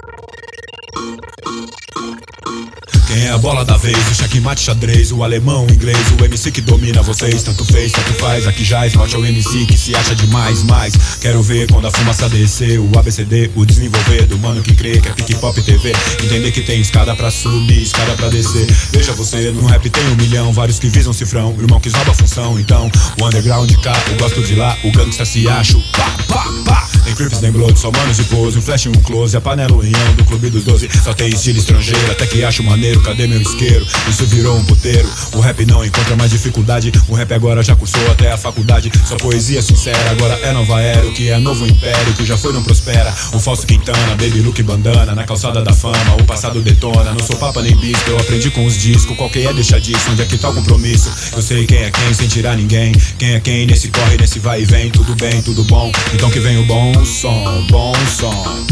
Quem é a bola da vez? O checkmate xadrez, o alemão, o inglês, o MC que domina vocês. Tanto fez, tanto faz, aqui já esnote é o MC que se acha demais, mas quero ver quando a fumaça descer, o ABCD, o desenvolver do mano que crê que é Pique Pop TV. Entender que tem escada pra subir, escada pra descer. Veja você, no rap tem 1 milhão, vários que visam cifrão, irmão que rouba a função. Então, o underground de cá, eu gosto de lá, o gangsta se acha, pá, pá, pá. Tem creeps, tem blood, só manos de pose, um flash e um close, a panela, o rião do clube dos 12. Só tem estilo estrangeiro, até que acho maneiro, cadê meu isqueiro? Isso virou um puteiro, o rap não encontra mais dificuldade. O rap agora já cursou até a faculdade. Só poesia sincera, agora é nova era. O que é novo império, que já foi não prospera. O falso Quintana, baby look bandana, na calçada da fama, o passado detona. Não sou papa nem bispo, eu aprendi com os discos. Qual que é, deixa disso, onde é que tá o compromisso? Eu sei quem é quem, sem tirar ninguém. Quem é quem, nesse corre, nesse vai e vem. Tudo bem, tudo bom, então que vem o bom som, bom som.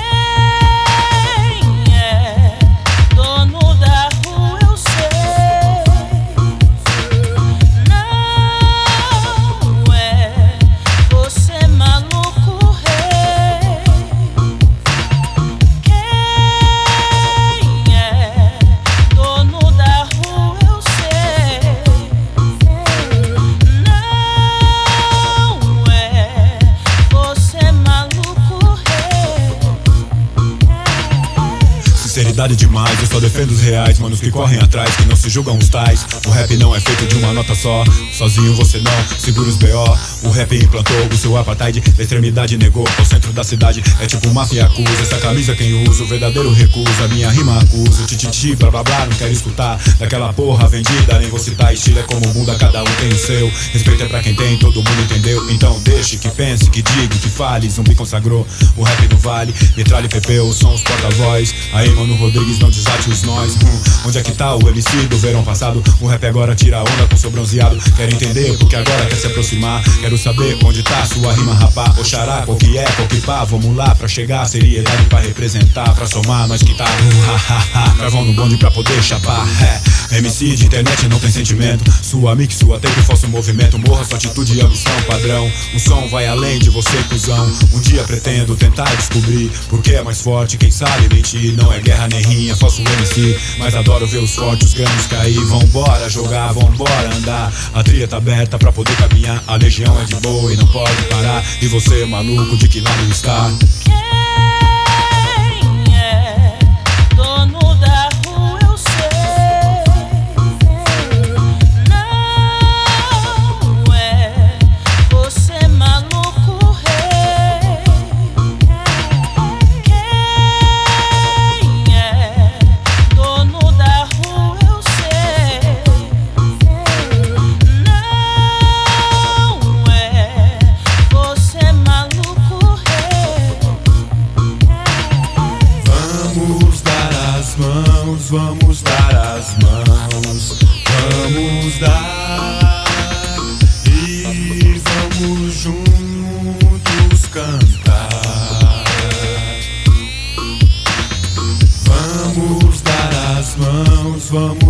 Sinceridade demais, eu só defendo os reais, manos que correm atrás, que não se julgam os tais. O rap não é feito de uma nota só, sozinho você não segura os B.O. O rap implantou o seu apartheid, a extremidade negou ao centro da cidade. É tipo máfia e acusa, essa camisa quem usa, o verdadeiro recusa, minha rima acusa. Tititi, blá blá blá, não quero escutar daquela porra vendida, nem vou citar. Estilo é como muda, cada um tem o seu. Respeito é pra quem tem, todo mundo entendeu. Então deixe que pense, que diga, que fale. Zumbi consagrou, o rap não vale. Metralha e Pepeu são os porta-voz. Aí mano Rodrigues, não desate os nós. Onde é que tá o MC do verão passado? O rap agora tira onda com seu bronzeado. Quero entender porque agora quer se aproximar. Quero saber onde tá sua rima rapá. Oxará, qual que é, qual que pá. Vamos lá pra chegar, seriedade pra representar. Pra somar, nós que tá carvão no bonde pra poder chapar. MC de internet não tem sentimento. Sua mix, sua tape, falso movimento. Morra sua atitude e ambição padrão. O som vai além de você, cuzão. Um dia pretendo tentar descobrir porque é mais forte, quem sabe mentir. Não é guerra nem rinha, falso MC, mas adoro ver os fortes, os grandes cair. Vambora jogar, vambora andar. A trilha tá aberta pra poder caminhar. A legião é de boa e não pode parar. E você, maluco, de que lado está? Vamos dar as mãos, vamos dar e vamos juntos cantar. Vamos dar as mãos, vamos